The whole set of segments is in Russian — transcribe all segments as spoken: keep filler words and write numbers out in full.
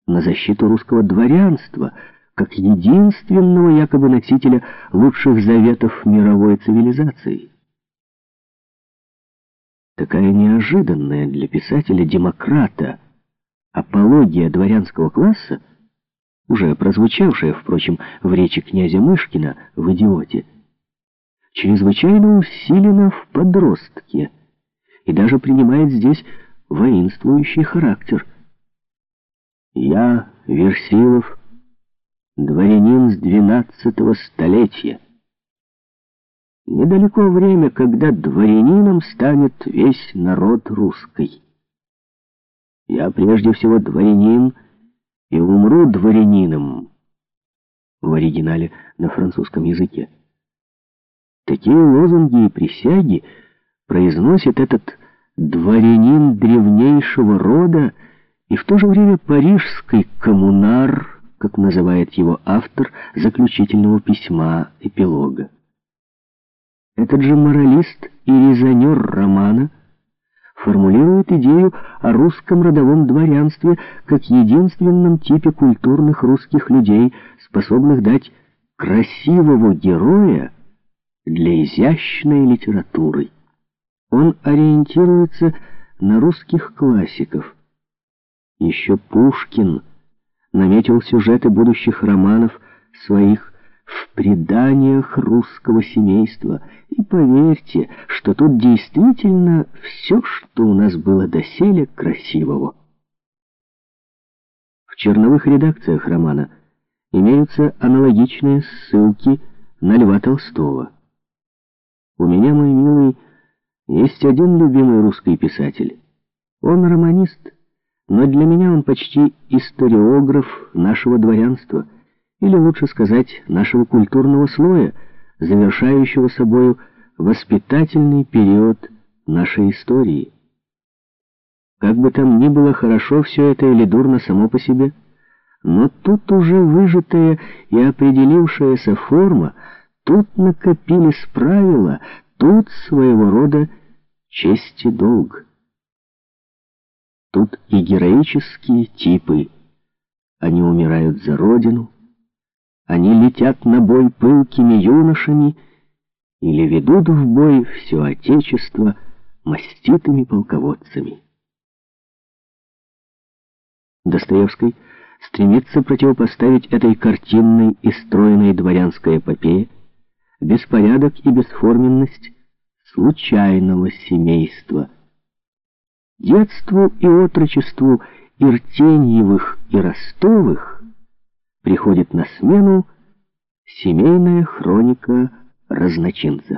на защиту русского дворянства, как единственного якобы носителя лучших заветов мировой цивилизации. Такая неожиданная для писателя-демократа апология дворянского класса, уже прозвучавшая, впрочем, в речи князя Мышкина в «Идиоте», чрезвычайно усилена в «Подростке» и даже принимает здесь воинствующий характер. «Я, Версилов, дворянин с двенадцатого столетия. Недалеко время, когда дворянином станет весь народ русский. Я прежде всего дворянин и умру дворянином». В оригинале на французском языке. Такие лозунги и присяги произносит этот дворянин древнейшего рода и в то же время парижский коммунар, как называет его автор заключительного письма эпилога. Этот же моралист и резонер романа формулирует идею о русском родовом дворянстве как единственном типе культурных русских людей, способных дать красивого героя для изящной литературы. Он ориентируется на русских классиков. Еще Пушкин наметил сюжеты будущих романов своих в преданиях русского семейства. И поверьте, что тут действительно все, что у нас было доселе красивого. В черновых редакциях романа имеются аналогичные ссылки на Льва Толстого. У меня, мой милый, есть один любимый русский писатель. Он романист, но для меня он почти историограф нашего дворянства, или лучше сказать, нашего культурного слоя, завершающего собою воспитательный период нашей истории. Как бы там ни было хорошо все это или дурно само по себе, но тут уже выжатая и определившаяся форма, тут накопились правила, тут своего рода честь и долг. Тут и героические типы. Они умирают за родину, они летят на бой пылкими юношами или ведут в бой все отечество маститыми полководцами. Достоевский стремится противопоставить этой картинной и стройной дворянской эпопее беспорядок и бесформенность случайного семейства. Детству и отрочеству Иртеньевых и Ростовых приходит на смену семейная хроника разночинца.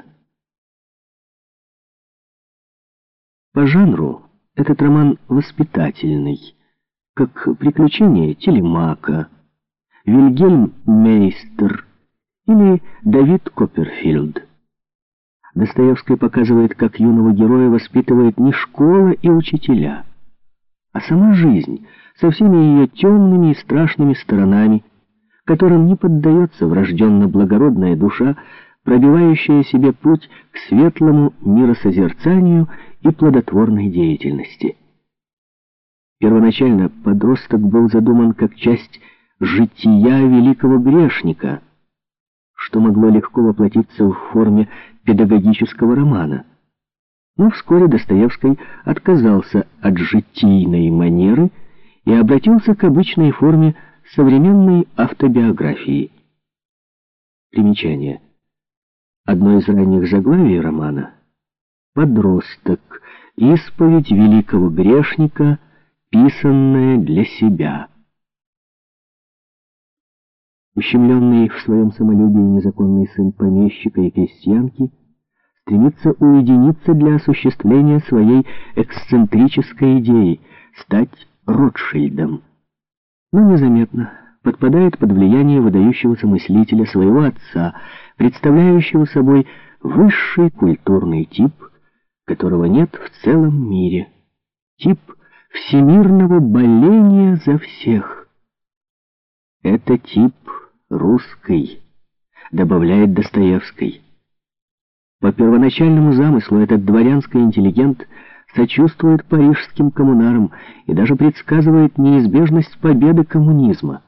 По жанру этот роман воспитательный, как приключения Телемака, Вильгельм Мейстер или Давид Копперфильд. Достоевский показывает, как юного героя воспитывает не школа и учителя, а сама жизнь со всеми ее темными и страшными сторонами, которым не поддается врожденно благородная душа, пробивающая себе путь к светлому миросозерцанию и плодотворной деятельности. Первоначально подросток был задуман как часть жития великого грешника, что могло легко воплотиться в форме педагогического романа. Но вскоре Достоевский отказался от житийной манеры и обратился к обычной форме современной автобиографии. Примечание. Одно из ранних заглавий романа — «Подросток. Исповедь великого грешника, писанная для себя». Ущемленный в своем самолюбии незаконный сын помещика и крестьянки стремится уединиться для осуществления своей эксцентрической идеи — стать Ротшильдом. Но незаметно подпадает под влияние выдающегося мыслителя, своего отца, представляющего собой высший культурный тип, которого нет в целом мире. Тип всемирного боления за всех. Это тип русский, добавляет Достоевский. По первоначальному замыслу этот дворянский интеллигент сочувствует парижским коммунарам и даже предсказывает неизбежность победы коммунизма.